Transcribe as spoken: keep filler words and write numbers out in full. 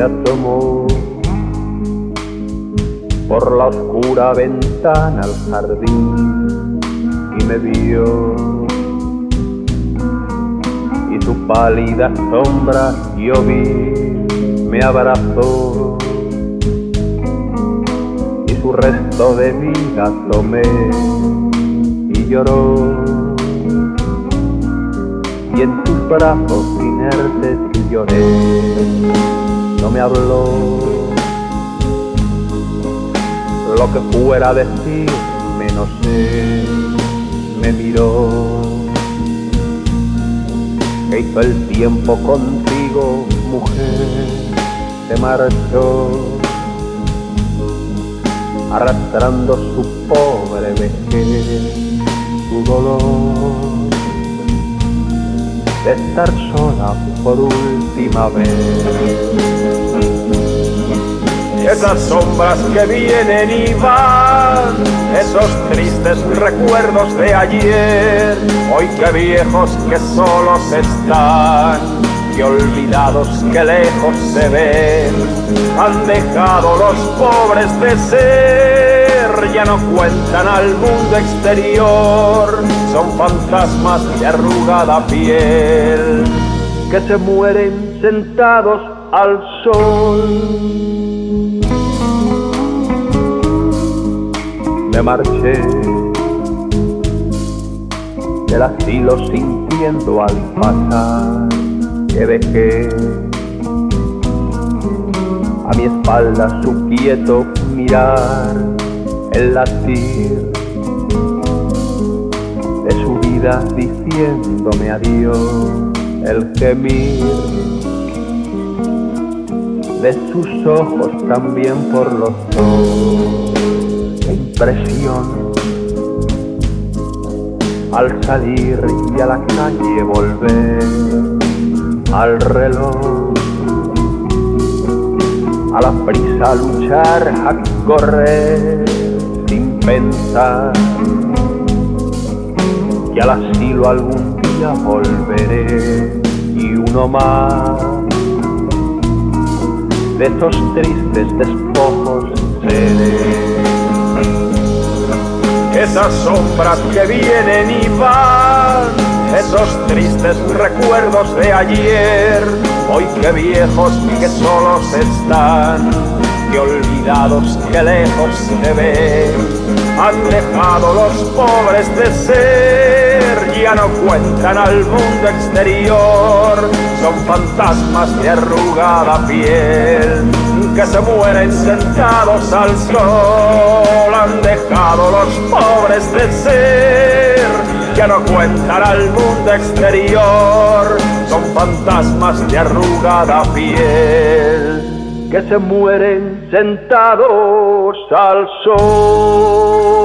se asomó por la oscura ventana al jardín y me vio, y su pálida sombra yo vi, me abrazó, y su resto de vida tomé y lloró, y en sus brazos inertes lloré. No me habló, lo que fuera a decirme no sé, me miró. ¿Qué hizo el tiempo contigo, mujer? Se marchó, arrastrando su pobre vejez, su dolor de estar sola por última vez. Esas sombras que vienen y van, esos tristes recuerdos de ayer, hoy que viejos que solos están, que olvidados que lejos se ven, han dejado los pobres de ser, ya no cuentan al mundo exterior, son fantasmas de arrugada piel, que se mueren sentados al sol. Me marché del asilo sintiendo al pasar que dejé a mi espalda su quieto mirar, el latir de su vida diciéndome adiós, el gemir de sus ojos también por los dos. Impresión al salir y a la calle volver, al reloj, a la prisa luchar, a correr sin pensar que al asilo algún día volveré, y uno más de esos tristes despojos seré. Esas sombras que vienen y van, esos tristes recuerdos de ayer, hoy que viejos que solos están, que olvidados que lejos se ven, han dejado los pobres de ser, ya no cuentan al mundo exterior, son fantasmas de arrugada piel, que se mueren sentados al sol, han dejado los pobres de ser, ya no cuentan al mundo exterior, son fantasmas de arrugada piel, que se mueren sentados al sol.